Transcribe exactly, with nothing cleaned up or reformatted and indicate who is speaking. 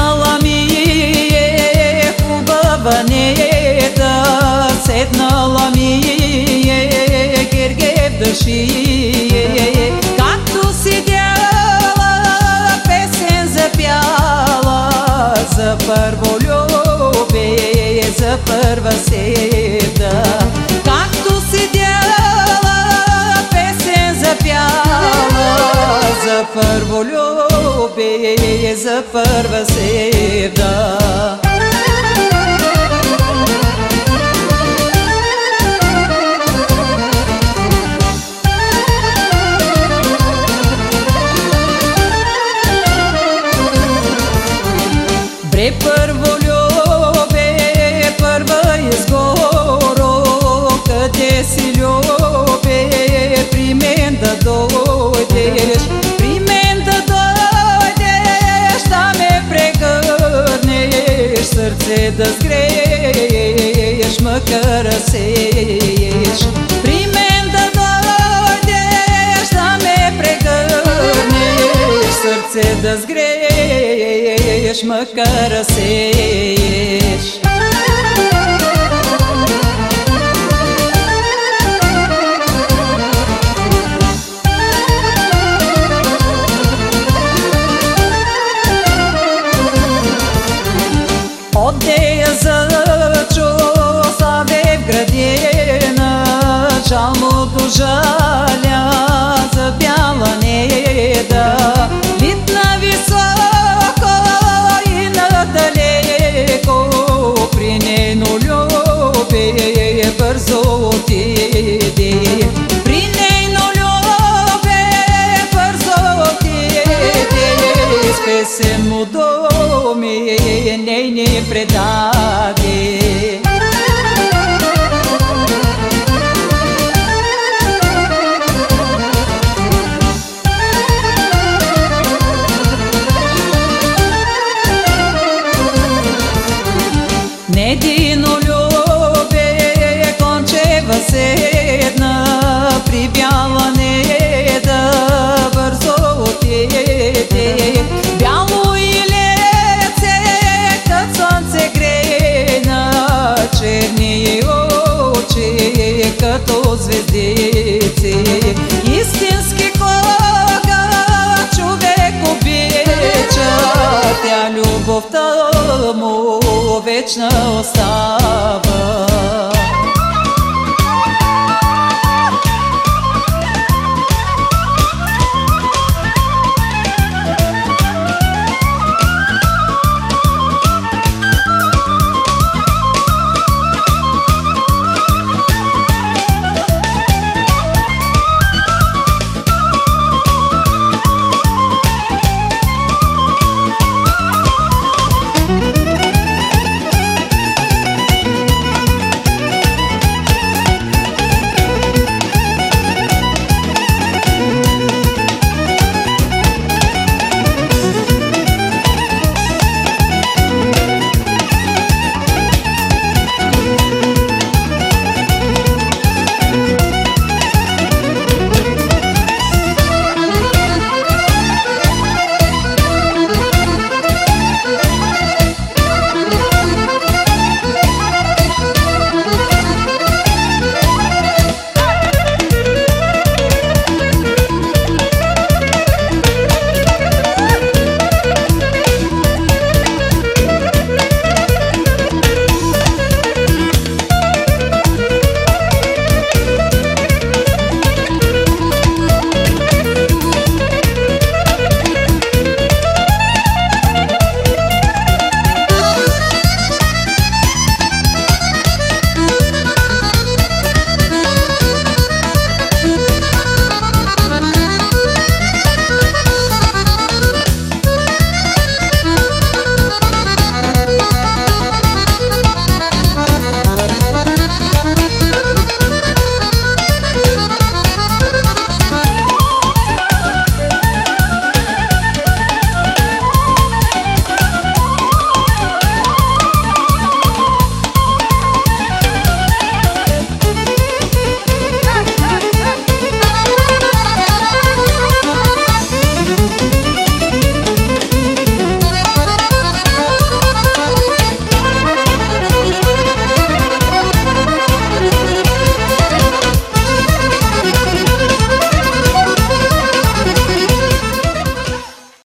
Speaker 1: Седнала ми е хубава неда, седнала ми е Гергев да шие. Както седяла, песен запяла за първо любе, за първа седа. Както седяла, песен запяла за първо любе, за първа седа. Бре първо любе, първа изгоро, къде си любе, при мен да дойдеш, при мен да дойдеш, да ме прегърнеш, сърце да сгрееш, макар сееш. При мен да дойдеш, да ме прегърнеш, сърце да сгрееш, макар сееш. От нея зачу Саве в градина, жално до жаля за бяла неда. Литна високо и надалеко, при нейно любе бързо отиде. При нейно любе бързо отиде, с песен му думи нейни предаде. Недино любе кончева седна, при бяла неда бързо отиде. Бяло илеце, кът слънце грена, черни очи като звездици. Истински кога човек обича, тя любовта му вечна остава.